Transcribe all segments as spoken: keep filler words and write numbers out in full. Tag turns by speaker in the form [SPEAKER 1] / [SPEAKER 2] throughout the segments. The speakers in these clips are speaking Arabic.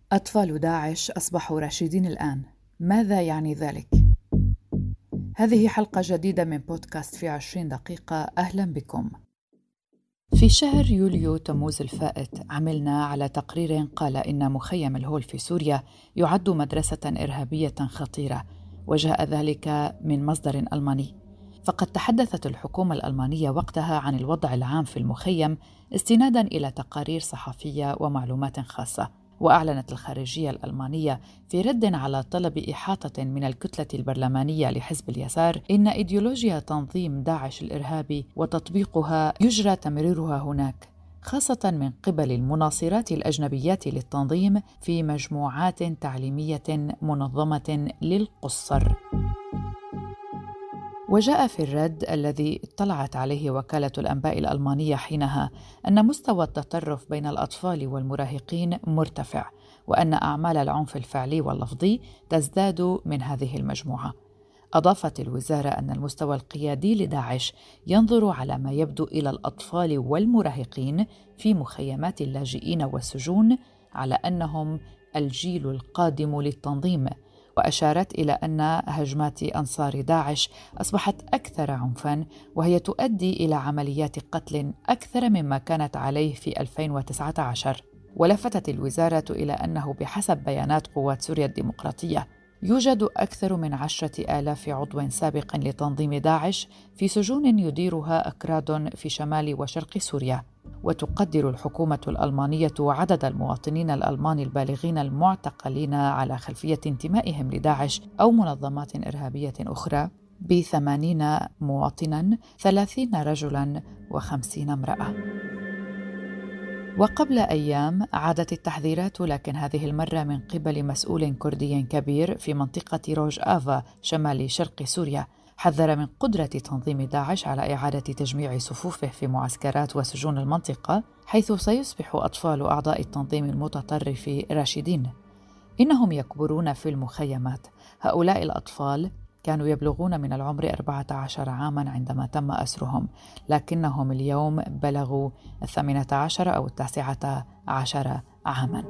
[SPEAKER 1] أطفال داعش أصبحوا راشدين الآن، ماذا يعني ذلك؟ هذه حلقة جديدة من بودكاست في عشرين دقيقة، أهلا بكم. في شهر يوليو تموز الفائت عملنا على تقرير قال إن مخيم الهول في سوريا يعد مدرسة إرهابية خطيرة، وجاء ذلك من مصدر ألماني. فقد تحدثت الحكومة الألمانية وقتها عن الوضع العام في المخيم استناداً إلى تقارير صحفية ومعلومات خاصة. وأعلنت الخارجية الألمانية في رد على طلب إحاطة من الكتلة البرلمانية لحزب اليسار إن إيديولوجيا تنظيم داعش الإرهابي وتطبيقها يجرى تمريرها هناك، خاصة من قبل المناصرات الأجنبيات للتنظيم في مجموعات تعليمية منظمة للقُصّر. وجاء في الرد الذي اطلعت عليه وكالة الأنباء الألمانية حينها أن مستوى التطرف بين الأطفال والمراهقين مرتفع، وأن أعمال العنف الفعلي واللفظي تزداد من هذه المجموعة. أضافت الوزارة أن المستوى القيادي لداعش ينظر على ما يبدو إلى الأطفال والمراهقين في مخيمات اللاجئين والسجون على أنهم الجيل القادم للتنظيم. وأشارت إلى أن هجمات أنصار داعش أصبحت أكثر عنفاً، وهي تؤدي إلى عمليات قتل أكثر مما كانت عليه في ألفين وتسعة عشر. ولفتت الوزارة إلى أنه بحسب بيانات قوات سوريا الديمقراطية يوجد أكثر من عشرة آلاف عضو سابق لتنظيم داعش في سجون يديرها أكراد في شمال وشرق سوريا. وتقدر الحكومة الألمانية عدد المواطنين الألمان البالغين المعتقلين على خلفية انتمائهم لداعش أو منظمات إرهابية أخرى بثمانين مواطناً، ثلاثين رجلاً وخمسين امرأة. وقبل أيام عادت التحذيرات، لكن هذه المرة من قبل مسؤول كردي كبير في منطقة روج آفا شمال شرق سوريا، حذر من قدرة تنظيم داعش على إعادة تجميع صفوفه في معسكرات وسجون المنطقة، حيث سيصبح أطفال أعضاء التنظيم المتطرف راشدين. إنهم يكبرون في المخيمات. هؤلاء الأطفال كانوا يبلغون من العمر أربعة عشر عاماً عندما تم أسرهم، لكنهم اليوم بلغوا الثامنة عشر أو التاسعة عشر عاماً.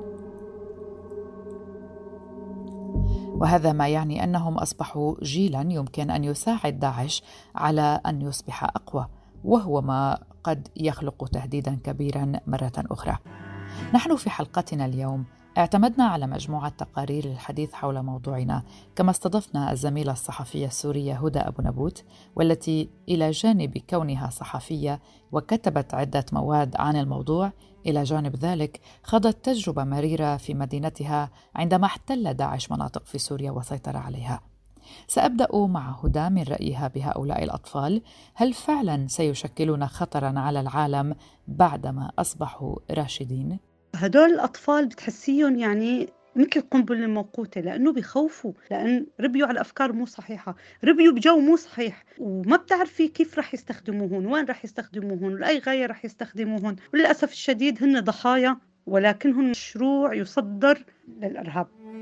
[SPEAKER 1] وهذا ما يعني أنهم أصبحوا جيلاً يمكن أن يساعد داعش على أن يصبح أقوى، وهو ما قد يخلق تهديداً كبيراً مرة أخرى. نحن في حلقتنا اليوم اعتمدنا على مجموعة تقارير للحديث حول موضوعنا، كما استضفنا الزميلة الصحفية السورية هدى أبو نبوت، والتي إلى جانب كونها صحفية وكتبت عدة مواد عن الموضوع، إلى جانب ذلك خاضت تجربة مريرة في مدينتها عندما احتل داعش مناطق في سوريا وسيطر عليها. سأبدأ مع هدى من رأيها بهؤلاء الأطفال. هل فعلا سيشكلون خطرا على العالم بعدما أصبحوا راشدين؟
[SPEAKER 2] هدول الأطفال بتحسيهم يعني مثل قنبلة موقوتة، لأنه بيخوفوا، لأن ربيوا على أفكار مو صحيحة، ربيوا بجو مو صحيح، وما بتعرفي كيف رح يستخدموهن، وين رح يستخدموهن، لأي غاية رح يستخدموهن. وللأسف الشديد هن ضحايا، ولكنهم مشروع يصدر للإرهاب.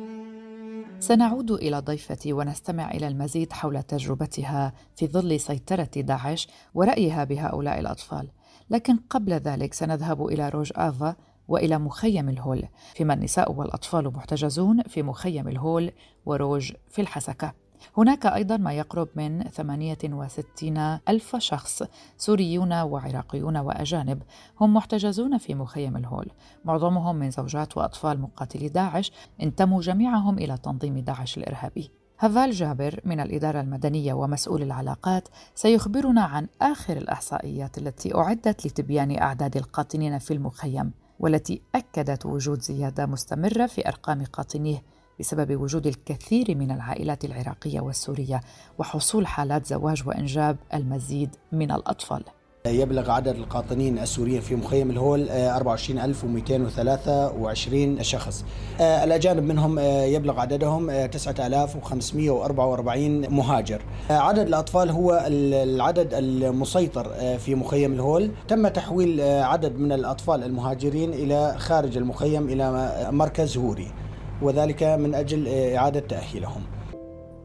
[SPEAKER 1] سنعود إلى ضيفتي ونستمع إلى المزيد حول تجربتها في ظل سيطرة داعش ورأيها بهؤلاء الأطفال. لكن قبل ذلك سنذهب إلى روج آفا وإلى مخيم الهول، فيما النساء والأطفال محتجزون في مخيم الهول وروج في الحسكة. هناك أيضا ما يقرب من ثمانية وستين ألف شخص سوريون وعراقيون وأجانب هم محتجزون في مخيم الهول، معظمهم من زوجات وأطفال مقاتلي داعش انتموا جميعهم إلى تنظيم داعش الإرهابي. هفال جابر من الإدارة المدنية ومسؤول العلاقات سيخبرنا عن آخر الإحصائيات التي أعدت لتبيان أعداد القاطنين في المخيم، والتي أكدت وجود زيادة مستمرة في أرقام قاطنيه بسبب وجود الكثير من العائلات العراقية والسورية وحصول حالات زواج وإنجاب المزيد من الأطفال.
[SPEAKER 3] يبلغ عدد القاطنين السوريين في مخيم الهول أربعة وعشرين ألف ومئتين وثلاثة وعشرين شخص. الأجانب منهم يبلغ عددهم تسعة آلاف وخمسمئة وأربعة وأربعين مهاجر. عدد الأطفال هو العدد المسيطر في مخيم الهول. تم تحويل عدد من الأطفال المهاجرين إلى خارج المخيم إلى مركز هوري، وذلك من أجل إعادة تأهيلهم.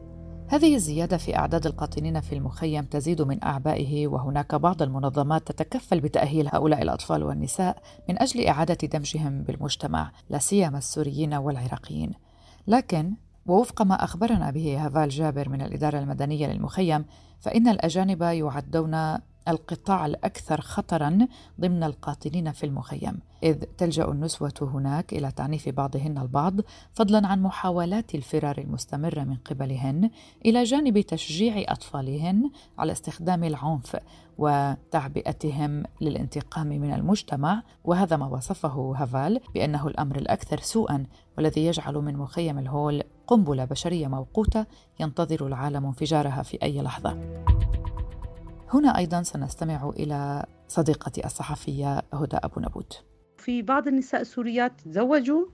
[SPEAKER 1] هذه الزيادة في أعداد القاطنين في المخيم تزيد من أعبائه، وهناك بعض المنظمات تتكفل بتأهيل هؤلاء الأطفال والنساء من أجل إعادة دمجهم بالمجتمع، لا سيما السوريين والعراقيين. لكن ووفق ما أخبرنا به هافال جابر من الإدارة المدنية للمخيم، فإن الأجانب يعدون القطاع الأكثر خطراً ضمن القاطنين في المخيم، إذ تلجأ النسوة هناك إلى تعنيف بعضهن البعض، فضلاً عن محاولات الفرار المستمرة من قبلهن، إلى جانب تشجيع أطفالهن على استخدام العنف وتعبئتهم للانتقام من المجتمع. وهذا ما وصفه هافال بأنه الأمر الأكثر سوءاً، والذي يجعل من مخيم الهول قنبلة بشرية موقوتة ينتظر العالم انفجارها في أي لحظة. هنا أيضاً سنستمع إلى صديقتي الصحفية هدى أبو نبوت.
[SPEAKER 2] في بعض النساء السوريات تزوجوا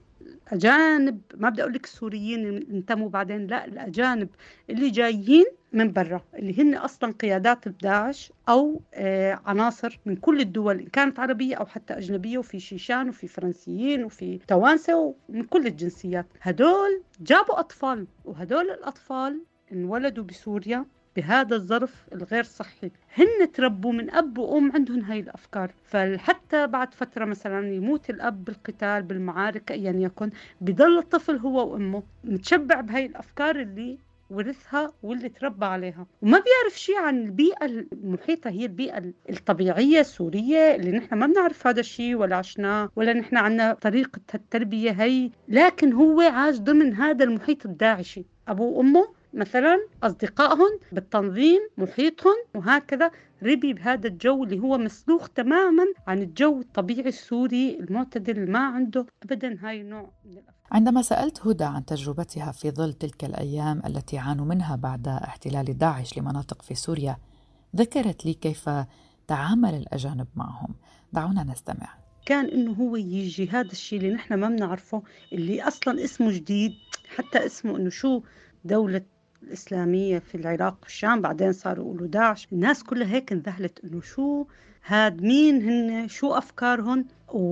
[SPEAKER 2] أجانب، ما بدي أقول لك السوريين اللي انتموا بعدين، لا، الأجانب اللي جايين من برا، اللي هن أصلاً قيادات داعش أو آه عناصر من كل الدول، إن كانت عربية أو حتى أجنبية، وفي شيشان وفي فرنسيين وفي توانسة ومن كل الجنسيات. هدول جابوا أطفال، وهدول الأطفال انولدوا بسوريا بهذا الظرف الغير صحي. هن تربوا من أب وأم عندهم هاي الأفكار، فحتى بعد فترة مثلا يموت الأب بالقتال بالمعارك أيا يكن، بيضل الطفل هو وأمه متشبع بهاي الأفكار اللي ورثها واللي تربى عليها، وما بيعرف شيء عن البيئة المحيطة، هي البيئة الطبيعية السورية اللي نحن ما بنعرف هذا الشيء ولا عشناه ولا نحن عنا طريقة التربية هي. لكن هو عاش ضمن هذا المحيط الداعشي، أبوه وأمه مثلا أصدقائهم بالتنظيم محيطهم، وهكذا ربي بهذا الجو اللي هو مسلوخ تماما عن الجو الطبيعي السوري المعتدل، ما عنده أبدا هاي النوع من الأفكار.
[SPEAKER 1] عندما سألت هدى عن تجربتها في ظل تلك الأيام التي عانوا منها بعد احتلال داعش لمناطق في سوريا، ذكرت لي كيف تعامل الأجانب معهم. دعونا نستمع.
[SPEAKER 2] كان إنه هو يجي هذا الشيء اللي نحن ما بنعرفه، اللي أصلا اسمه جديد، حتى اسمه إنه شو دولة الإسلامية في العراق والشام، بعدين صاروا يقولوا داعش. الناس كلها هيك انذهلت إنه شو هاد، مين هن، شو أفكارهم،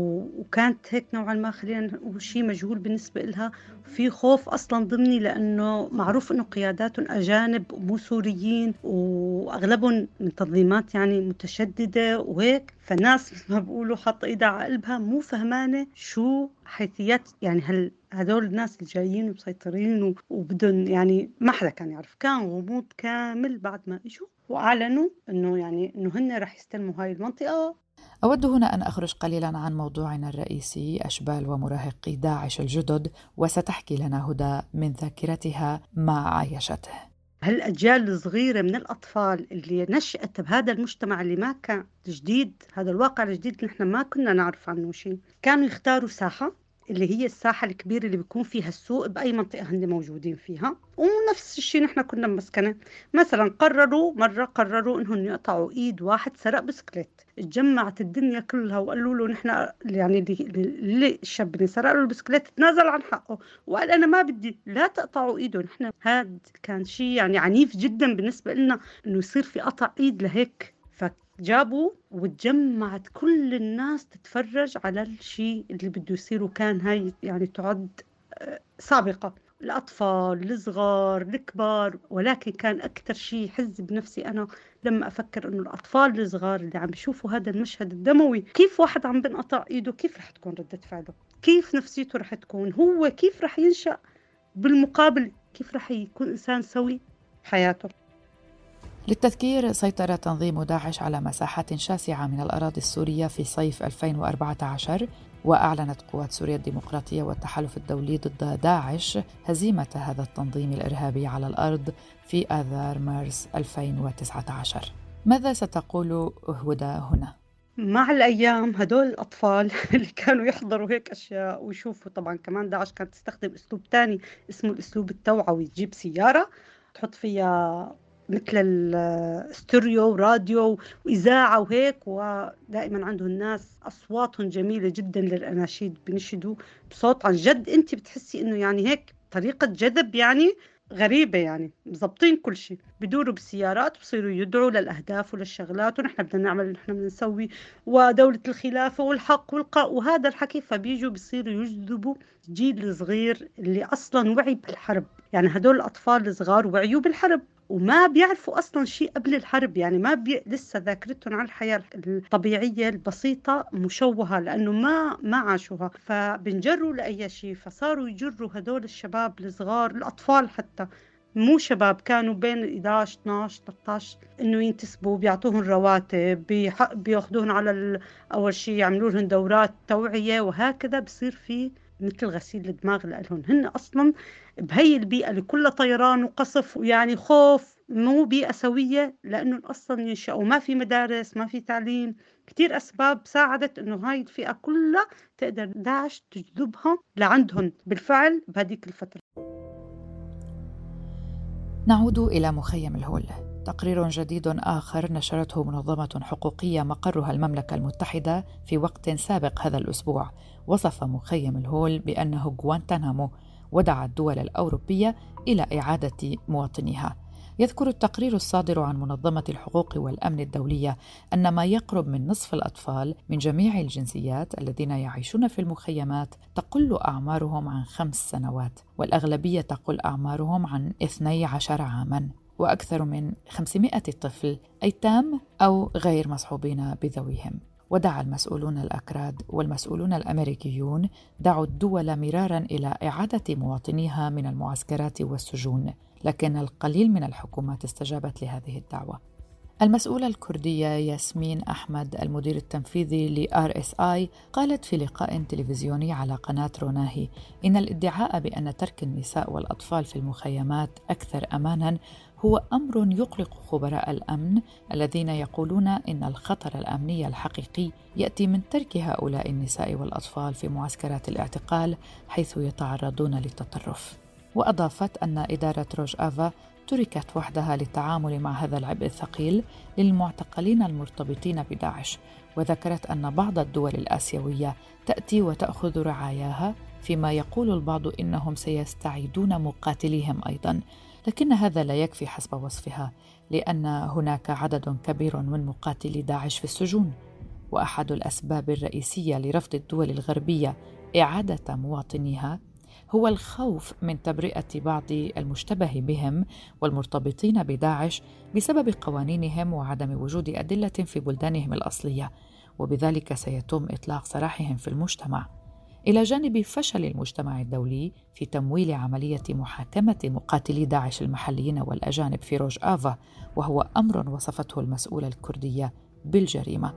[SPEAKER 2] وكانت هيك نوعا ما خلينا نقول شيء مجهول بالنسبة لها. في خوف أصلا ضمني، لأنه معروف إنه قياداتهم أجانب ومو سوريين، وأغلبهم من تنظيمات يعني متشددة وهيك. فالناس ما بيقولوا حاطة إيدها على قلبها، مو فهمانة شو حيثيات يعني هل هدول الناس اللي جايين ومسيطرين وبدون، يعني ما حدا كان يعرف. كان غموض كامل بعد ما إجوا وأعلنوا إنه يعني إنه هن رح يستلموا هاي المنطقة.
[SPEAKER 1] أود هنا أن أخرج قليلا عن موضوعنا الرئيسي، أشبال ومراهقي داعش الجدد، وستحكي لنا هدى من ذاكرتها ما عايشته.
[SPEAKER 2] هالأجيال الصغيرة من الأطفال اللي نشأت بهذا المجتمع اللي ما كان جديد، هذا الواقع الجديد اللي نحن ما كنا نعرف عنه شيء، كانوا يختاروا ساحة اللي هي الساحة الكبيرة اللي بيكون فيها السوق بأي منطقة هن موجودين فيها. ونفس الشيء نحن كنا مسكنة. مثلا قرروا مرة قرروا إنهم يقطعوا إيد واحد سرق بسكليت، اتجمعت الدنيا كلها وقالوا له نحن يعني اللي الشاب اللي سرق له البسكليت تنازل عن حقه وقال أنا ما بدي، لا تقطعوا إيده. نحن هذا كان شيء يعني عنيف جدا بالنسبة لنا إنه يصير في قطع إيد لهيك. جابوا وتجمعت كل الناس تتفرج على الشيء اللي بده يصير، وكان هاي يعني تعد سابقة، الأطفال الصغار الكبار. ولكن كان أكثر شيء يحز بنفسي أنا لما أفكر إنه الأطفال الصغار اللي عم بيشوفوا هذا المشهد الدموي، كيف واحد عم بنقطع إيده، كيف رح تكون ردة فعله، كيف نفسيته رح تكون، هو كيف رح ينشأ بالمقابل، كيف رح يكون إنسان سوي حياته.
[SPEAKER 1] للتذكير، سيطر تنظيم داعش على مساحات شاسعة من الأراضي السورية في صيف ألفين وأربعة عشر، وأعلنت قوات سوريا الديمقراطية والتحالف الدولي ضد داعش هزيمة هذا التنظيم الإرهابي على الأرض في آذار مارس ألفين وتسعة عشر. ماذا ستقول هدى هنا؟
[SPEAKER 2] مع الأيام هدول الأطفال اللي كانوا يحضروا هيك أشياء ويشوفوا، طبعا كمان داعش كانت تستخدم أسلوب تاني اسمه الأسلوب التوعوي، تجيب سيارة تحط فيها مثل الاستوريو وراديو وإذاعة وهيك، ودائما عندهم الناس أصواتهم جميلة جدا للأناشيد، بنشدوا بصوت عن جد أنت بتحسي إنه يعني هيك طريقة جذب يعني غريبة يعني، مزبطين كل شيء، بدوروا بالسيارات بصيروا يدعوا للأهداف وللشغلات، ونحن بدنا نعمل اللي نحن بدنا نسوي، ودولة الخلافة والحق والقاء وهذا الحكي. فبيجوا بصيروا يجذبوا جيل صغير اللي أصلا وعي بالحرب. يعني هدول الأطفال الصغار وعيوا بالحرب وما بيعرفوا أصلا شيء قبل الحرب، يعني ما بي... لسه ذاكرتهم عن الحياة الطبيعية البسيطة مشوهة لأنه ما ما عاشوها، فبنجروا لأي شيء. فصاروا يجروا هدول الشباب الصغار، الأطفال حتى مو شباب، كانوا بين إحدى عشر اثنا عشر ثلاثة عشر، إنه ينتسبوا، بيعطوهم رواتب، بيح... بياخدوهم على ال... أول شيء يعملوا لهم دورات توعية، وهكذا بصير في مثل غسيل الدماغ لهم. هن أصلا بهي البيئة اللي كلها طيران وقصف ويعني خوف، مو بيئة سوية لأنه أصلا ينشأوا ما في مدارس، ما في تعليم. كتير أسباب ساعدت إنه هاي الفئة كلها تقدر داعش تجذبها لعندهم بالفعل بهديك الفترة.
[SPEAKER 1] نعود إلى مخيم الهول. تقرير جديد آخر نشرته منظمة حقوقية مقرها المملكة المتحدة في وقت سابق هذا الأسبوع وصف مخيم الهول بأنه غوانتانامو، ودعا الدول الأوروبية إلى إعادة مواطنيها. يذكر التقرير الصادر عن منظمة الحقوق والأمن الدولية أن ما يقرب من نصف الأطفال من جميع الجنسيات الذين يعيشون في المخيمات تقل أعمارهم عن خمس سنوات، والأغلبية تقل أعمارهم عن اثني عشر عاماً، وأكثر من خمسمائة طفل أيتام أو غير مصحوبين بذويهم. ودعا المسؤولون الأكراد والمسؤولون الأمريكيون دعوا الدول مرارا إلى إعادة مواطنيها من المعسكرات والسجون، لكن القليل من الحكومات استجابت لهذه الدعوة. المسؤولة الكردية ياسمين أحمد المدير التنفيذي ل آر إس آي قالت في لقاء تلفزيوني على قناة روناهي إن الادعاء بأن ترك النساء والأطفال في المخيمات أكثر أماناً هو أمر يقلق خبراء الأمن الذين يقولون إن الخطر الأمني الحقيقي يأتي من ترك هؤلاء النساء والأطفال في معسكرات الاعتقال حيث يتعرضون للتطرف. وأضافت أن إدارة روجافا تركت وحدها للتعامل مع هذا العبء الثقيل للمعتقلين المرتبطين بداعش، وذكرت أن بعض الدول الآسيوية تأتي وتأخذ رعاياها، فيما يقول البعض إنهم سيستعيدون مقاتليهم أيضاً، لكن هذا لا يكفي حسب وصفها، لأن هناك عدد كبير من مقاتلي داعش في السجون. وأحد الأسباب الرئيسية لرفض الدول الغربية إعادة مواطنيها هو الخوف من تبرئة بعض المشتبه بهم والمرتبطين بداعش بسبب قوانينهم وعدم وجود أدلة في بلدانهم الأصلية، وبذلك سيتم إطلاق سراحهم في المجتمع، إلى جانب فشل المجتمع الدولي في تمويل عملية محاكمة مقاتلي داعش المحليين والأجانب في روجافا، وهو أمر وصفته المسؤولة الكردية بالجريمة.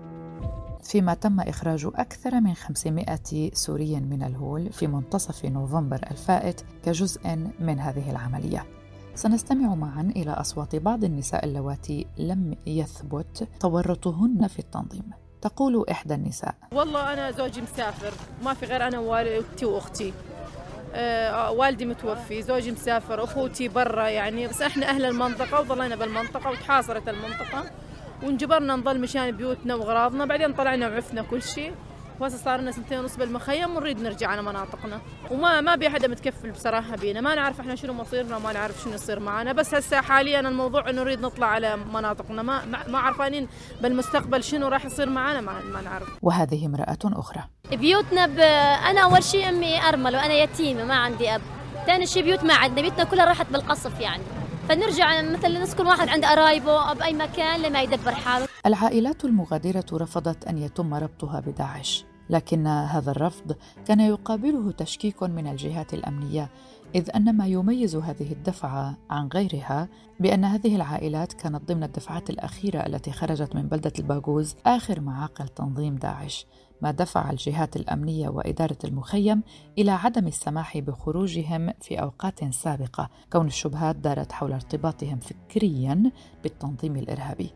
[SPEAKER 1] فيما تم إخراج أكثر من خمسمائة سوري من الهول في منتصف نوفمبر الفائت كجزء من هذه العملية. سنستمع معا إلى أصوات بعض النساء اللواتي لم يثبت تورطهن في التنظيم. تقول إحدى النساء:
[SPEAKER 4] والله أنا زوجي مسافر، ما في غير أنا ووالدتي وأختي. أه والدي متوفي، زوجي مسافر، أخوتي برا يعني، بس إحنا أهل المنطقة وظلينا بالمنطقة وتحاصرت المنطقة ونجبرنا نضل مشان بيوتنا وغراضنا. بعدين طلعنا وعفنا كل شيء، وهسه صار لنا سنتين ونص بالمخيم ونريد نرجع على مناطقنا، وما ما بي حدا متكفل بصراحة بينا، ما نعرف إحنا شنو مصيرنا وما نعرف شنو يصير معنا. بس هسه حاليا الموضوع إنه نريد نطلع على مناطقنا، ما ما عارفانين بالمستقبل شنو راح يصير معنا، ما ما نعرف.
[SPEAKER 1] وهذه امرأة أخرى:
[SPEAKER 5] بيوتنا ب... أنا أول شيء أمي أرمل وأنا يتيمة ما عندي أب، ثاني شيء بيوت ما عندنا، بيوتنا كلها راحت بالقصف يعني، فنرجع مثلا نسكن واحد عند قرايبه بأي مكان لما يدبر حاله.
[SPEAKER 1] العائلات المغادرة رفضت أن يتم ربطها بداعش، لكن هذا الرفض كان يقابله تشكيك من الجهات الأمنية، إذ أن ما يميز هذه الدفعة عن غيرها بأن هذه العائلات كانت ضمن الدفعات الأخيرة التي خرجت من بلدة الباغوز آخر معاقل تنظيم داعش، ما دفع الجهات الأمنية وإدارة المخيم إلى عدم السماح بخروجهم في أوقات سابقة، كون الشبهات دارت حول ارتباطهم فكرياً بالتنظيم الإرهابي.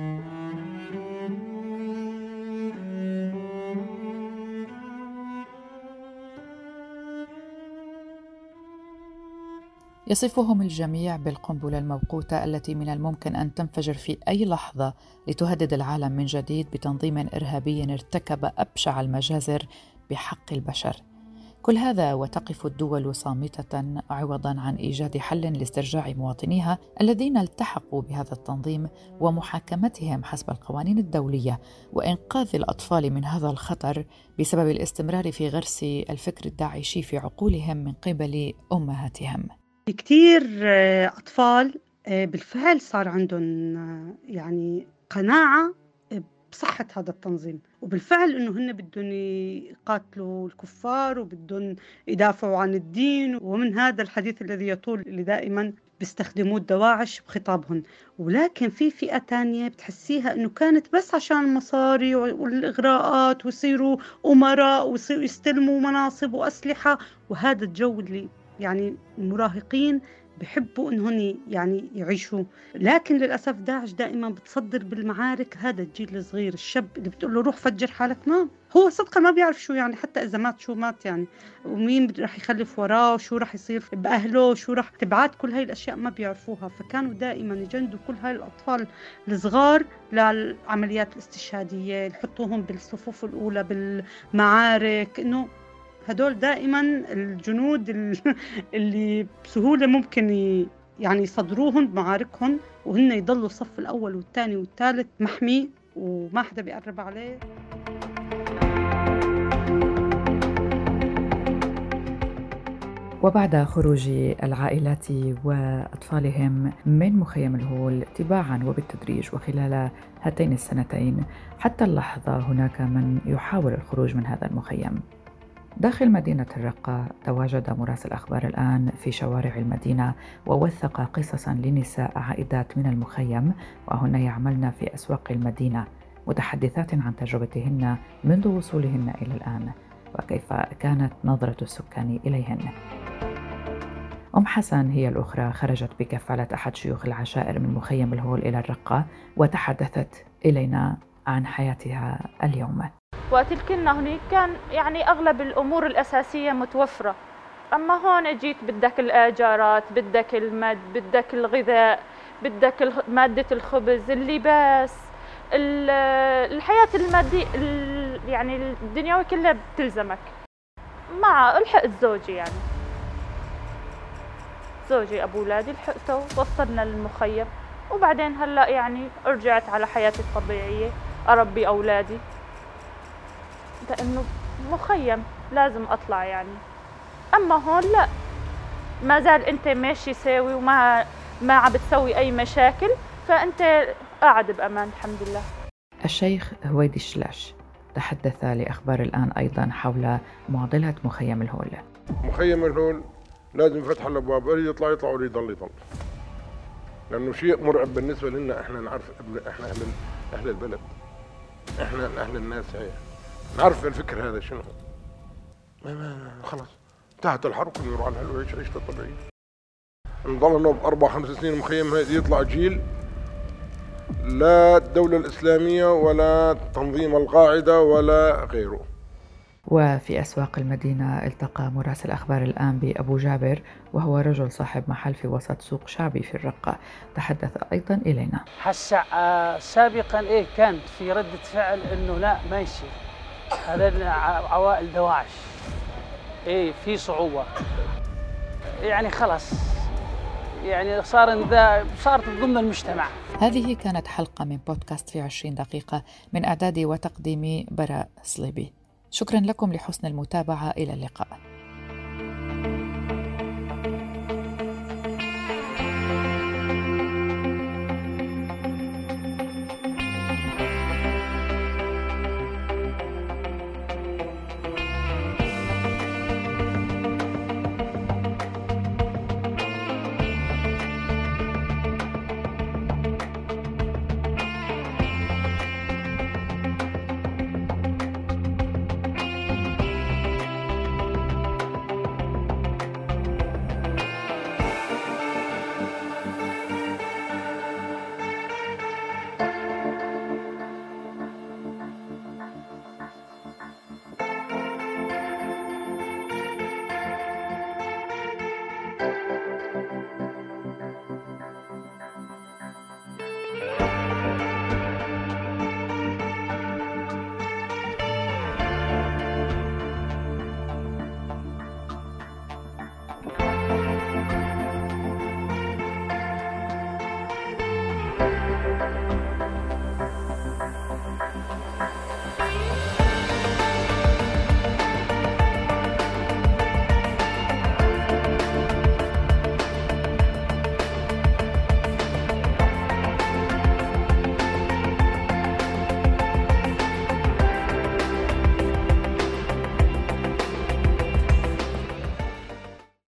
[SPEAKER 1] يصفهم الجميع بالقنبلة الموقوتة التي من الممكن أن تنفجر في أي لحظة لتهدد العالم من جديد بتنظيم إرهابي ارتكب أبشع المجازر بحق البشر. كل هذا وتقف الدول صامتة عوضاً عن إيجاد حل لاسترجاع مواطنيها الذين التحقوا بهذا التنظيم ومحاكمتهم حسب القوانين الدولية وإنقاذ الأطفال من هذا الخطر بسبب الاستمرار في غرس الفكر الداعشي في عقولهم من قبل أمهاتهم.
[SPEAKER 2] كتير أطفال بالفعل صار عندهم يعني قناعة بصحة هذا التنظيم، وبالفعل إنه هن بدهم يقاتلوا الكفار وبدهم يدافعوا عن الدين، ومن هذا الحديث الذي يطول اللي دائما بيستخدموه الدواعش بخطابهم. ولكن في فئة تانية بتحسيها إنه كانت بس عشان المصاري والإغراءات ويصيروا أمراء ويصيروا يستلموا مناصب وأسلحة، وهذا الجو اللي يعني المراهقين بحبوا إنهم يعني يعيشوا. لكن للأسف داعش دائما بتصدر بالمعارك هذا الجيل الصغير الشاب اللي بتقول له روح فجر حالك، ما هو صدقا ما بيعرف شو يعني، حتى إذا مات شو مات يعني، ومين رح يخلف وراه وشو رح يصير بأهله شو رح تبعات، كل هاي الأشياء ما بيعرفوها. فكانوا دائما يجندوا كل هاي الأطفال الصغار للعمليات الاستشهادية، يحطوهم بالصفوف الأولى بالمعارك، إنه هدول دائما الجنود اللي بسهولة ممكن يعني يصدروهم بمعاركهم، وهن يضلوا الصف الأول والثاني والثالث محمي وما حدا بيقرب عليه.
[SPEAKER 1] وبعد خروج العائلات وأطفالهم من مخيم الهول تباعاً وبالتدريج وخلال هاتين السنتين حتى اللحظة، هناك من يحاول الخروج من هذا المخيم. داخل مدينة الرقة تواجد مراسل أخبار الآن في شوارع المدينة ووثق قصصاً لنساء عائدات من المخيم وهن يعملن في أسواق المدينة، متحدثات عن تجربتهن منذ وصولهن إلى الآن وكيف كانت نظرة السكان إليهن. أم حسن هي الأخرى، خرجت بكفالة أحد شيوخ العشائر من مخيم الهول إلى الرقة وتحدثت إلينا عن حياتها اليوم.
[SPEAKER 6] وقت كنا هناك كان يعني أغلب الأمور الأساسية متوفرة، أما هون جيت بدك الآجارات، بدك المد، بدك الغذاء، بدك مادة الخبز، اللباس، الحياة المادية يعني الدنيوية كلها بتلزمك، مع لحقت زوجي يعني زوجي أبو أولادي لحقته وصلنا للمخيم، وبعدين هلأ يعني رجعت على حياتي الطبيعية أربي أولادي، لأنه مخيم لازم أطلع يعني. أما هون لا، ما زال أنت ماشي ساوي وما ما عم بتسوي أي مشاكل، فأنت قاعد بأمان الحمد لله.
[SPEAKER 1] الشيخ هويدي الشلاش تحدث لأخبار الآن أيضا حول معضلة مخيم الهول.
[SPEAKER 7] مخيم الهول لازم فتح الأبواب، اللي يطلع يطلع واللي يضل يضل، لأنه شيء مرعب بالنسبة لنا. إحنا نعرف إحنا أهل أهل البلد، إحنا أهل الناس، هي نعرف الفكر هذا شنو. ما ما خلاص انتهت الحرب، كله يروح على الحلو ويعيش عيشته الطبيعية. نضلنا بأربع خمس سنين المخيم هذا يطلع جيل لا الدولة الإسلامية ولا تنظيم القاعدة ولا غيره.
[SPEAKER 1] وفي أسواق المدينة التقى مراسل أخبار الآن بأبو جابر، وهو رجل صاحب محل في وسط سوق شعبي في الرقة، تحدث أيضا إلينا.
[SPEAKER 8] هسا آه سابقا إيه كانت في ردة فعل إنه لا ما يصير، هذا عوائل دواعش، إيه في صعوبة يعني خلاص يعني صار ذا صارت ضمن المجتمع.
[SPEAKER 1] هذه كانت حلقة من بودكاست في عشرين دقيقة من إعداد وتقديم براء صليبي. شكرا لكم لحسن المتابعة، إلى اللقاء.